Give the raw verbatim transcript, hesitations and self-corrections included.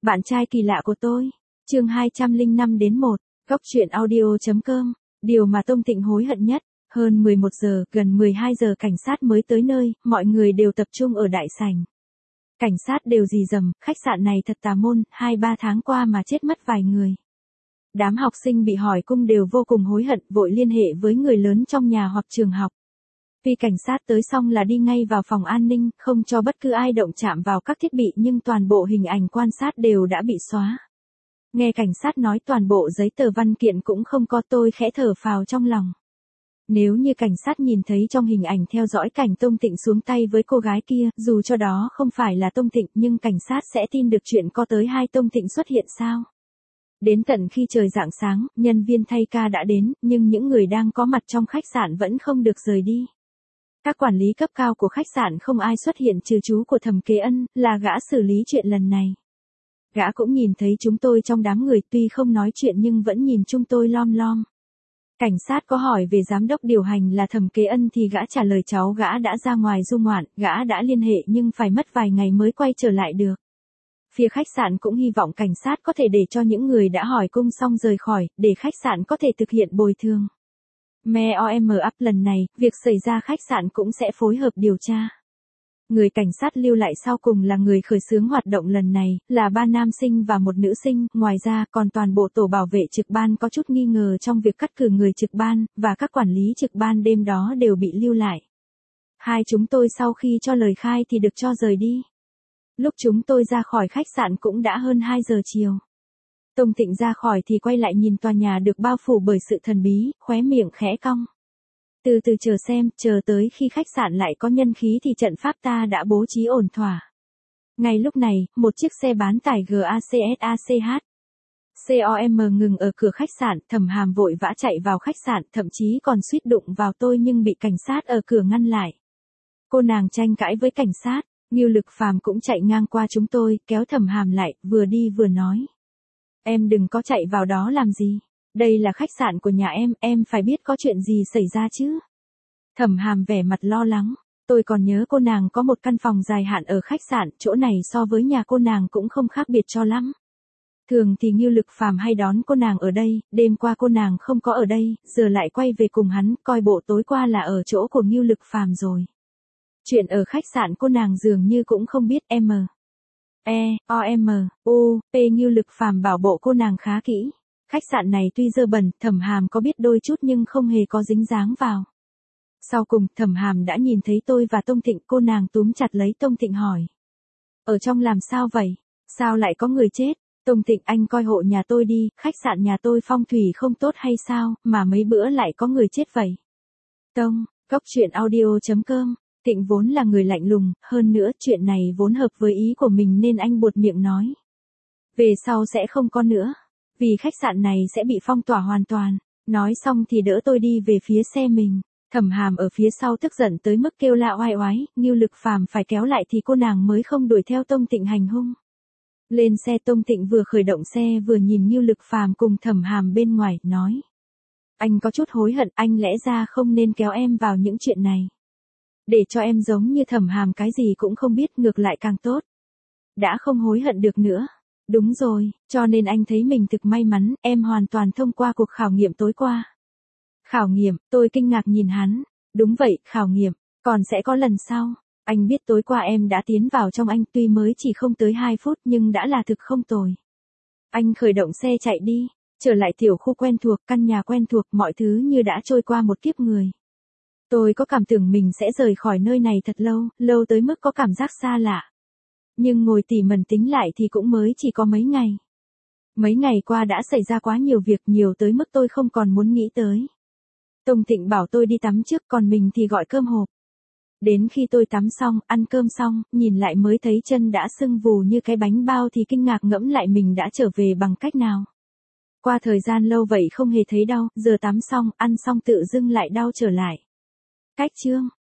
Bạn trai kỳ lạ của tôi. Chương hai trăm lẻ năm đến một. Góc truyện audio chấm com. Điều mà Tông Tịnh hối hận nhất. Hơn mười một giờ, gần mười hai giờ cảnh sát mới tới nơi, mọi người đều tập trung ở đại sảnh. Cảnh sát đều rì rầm, khách sạn này thật tà môn, hai ba tháng qua mà chết mất vài người. Đám học sinh bị hỏi cung đều vô cùng hối hận, vội liên hệ với người lớn trong nhà hoặc trường học. Vì cảnh sát tới xong là đi ngay vào phòng an ninh, không cho bất cứ ai động chạm vào các thiết bị, nhưng toàn bộ hình ảnh quan sát đều đã bị xóa. Nghe cảnh sát nói toàn bộ giấy tờ văn kiện cũng không có, tôi khẽ thở phào trong lòng. Nếu như cảnh sát nhìn thấy trong hình ảnh theo dõi cảnh Tông Tịnh xuống tay với cô gái kia, dù cho đó không phải là Tông Tịnh, nhưng cảnh sát sẽ tin được chuyện có tới hai Tông Tịnh xuất hiện sao? Đến tận khi trời rạng sáng, nhân viên thay ca đã đến, nhưng những người đang có mặt trong khách sạn vẫn không được rời đi. Các quản lý cấp cao của khách sạn không ai xuất hiện trừ chú của Thẩm Kế Ân, là gã xử lý chuyện lần này. Gã cũng nhìn thấy chúng tôi trong đám người, tuy không nói chuyện nhưng vẫn nhìn chúng tôi lom lom. Cảnh sát có hỏi về giám đốc điều hành là Thẩm Kế Ân thì gã trả lời cháu gã đã ra ngoài du ngoạn, gã đã liên hệ nhưng phải mất vài ngày mới quay trở lại được. Phía khách sạn cũng hy vọng cảnh sát có thể để cho những người đã hỏi cung xong rời khỏi, để khách sạn có thể thực hiện bồi thường. Me o em up lần này, việc xảy ra khách sạn cũng sẽ phối hợp điều tra. Người cảnh sát lưu lại sau cùng là người khởi xướng hoạt động lần này, là ba nam sinh và một nữ sinh, ngoài ra còn toàn bộ tổ bảo vệ trực ban có chút nghi ngờ trong việc cắt cử người trực ban, và các quản lý trực ban đêm đó đều bị lưu lại. Hai chúng tôi sau khi cho lời khai thì được cho rời đi. Lúc chúng tôi ra khỏi khách sạn cũng đã hơn hai giờ chiều. Tông Tịnh ra khỏi thì quay lại nhìn tòa nhà được bao phủ bởi sự thần bí, khóe miệng khẽ cong. Từ từ chờ xem, chờ tới khi khách sạn lại có nhân khí thì trận pháp ta đã bố trí ổn thỏa. Ngay lúc này, một chiếc xe bán tải GACSACH COM ngừng ở cửa khách sạn, Thẩm Hàm vội vã chạy vào khách sạn, thậm chí còn suýt đụng vào tôi nhưng bị cảnh sát ở cửa ngăn lại. Cô nàng tranh cãi với cảnh sát, Ngưu Lực Phàm cũng chạy ngang qua chúng tôi, kéo Thẩm Hàm lại, vừa đi vừa nói. Em đừng có chạy vào đó làm gì. Đây là khách sạn của nhà em, em phải biết có chuyện gì xảy ra chứ. Thẩm Hàm vẻ mặt lo lắng. Tôi còn nhớ cô nàng có một căn phòng dài hạn ở khách sạn, chỗ này so với nhà cô nàng cũng không khác biệt cho lắm. Thường thì Ngưu Lực Phàm hay đón cô nàng ở đây, đêm qua cô nàng không có ở đây, giờ lại quay về cùng hắn, coi bộ tối qua là ở chỗ của Ngưu Lực Phàm rồi. Chuyện ở khách sạn cô nàng dường như cũng không biết. M E O M U P Ngưu Lực Phàm bảo bộ cô nàng khá kỹ. Khách sạn này tuy dơ bẩn, Thẩm Hàm có biết đôi chút nhưng không hề có dính dáng vào. Sau cùng, Thẩm Hàm đã nhìn thấy tôi và Tông Tịnh, cô nàng túm chặt lấy Tông Tịnh hỏi. Ở trong làm sao vậy? Sao lại có người chết? Tông Tịnh, anh coi hộ nhà tôi đi, khách sạn nhà tôi phong thủy không tốt hay sao, mà mấy bữa lại có người chết vậy? Tông, góc truyện audio chấm com. Tịnh vốn là người lạnh lùng, hơn nữa chuyện này vốn hợp với ý của mình nên anh buột miệng nói. Về sau sẽ không có nữa. Vì khách sạn này sẽ bị phong tỏa hoàn toàn. Nói xong thì đỡ tôi đi về phía xe mình. Thẩm Hàm ở phía sau tức giận tới mức kêu la oai oái, Ngưu Lực Phàm phải kéo lại thì cô nàng mới không đuổi theo Tông Tịnh hành hung. Lên xe, Tông Tịnh vừa khởi động xe vừa nhìn Ngưu Lực Phàm cùng Thẩm Hàm bên ngoài, nói. Anh có chút hối hận, anh lẽ ra không nên kéo em vào những chuyện này. Để cho em giống như Thẩm Hàm cái gì cũng không biết, ngược lại càng tốt. Đã không hối hận được nữa. Đúng rồi, cho nên anh thấy mình thực may mắn, em hoàn toàn thông qua cuộc khảo nghiệm tối qua. Khảo nghiệm, tôi kinh ngạc nhìn hắn. Đúng vậy, khảo nghiệm, còn sẽ có lần sau. Anh biết tối qua em đã tiến vào trong anh, tuy mới chỉ không tới hai phút nhưng đã là thực không tồi. Anh khởi động xe chạy đi, trở lại tiểu khu quen thuộc, căn nhà quen thuộc, mọi thứ như đã trôi qua một kiếp người. Tôi có cảm tưởng mình sẽ rời khỏi nơi này thật lâu, lâu tới mức có cảm giác xa lạ. Nhưng ngồi tỉ mẩn tính lại thì cũng mới chỉ có mấy ngày. Mấy ngày qua đã xảy ra quá nhiều việc, nhiều tới mức tôi không còn muốn nghĩ tới. Tông Tịnh bảo tôi đi tắm trước, còn mình thì gọi cơm hộp. Đến khi tôi tắm xong, ăn cơm xong, nhìn lại mới thấy chân đã sưng vù như cái bánh bao thì kinh ngạc ngẫm lại mình đã trở về bằng cách nào. Qua thời gian lâu vậy không hề thấy đau, giờ tắm xong, ăn xong tự dưng lại đau trở lại. Cách chương.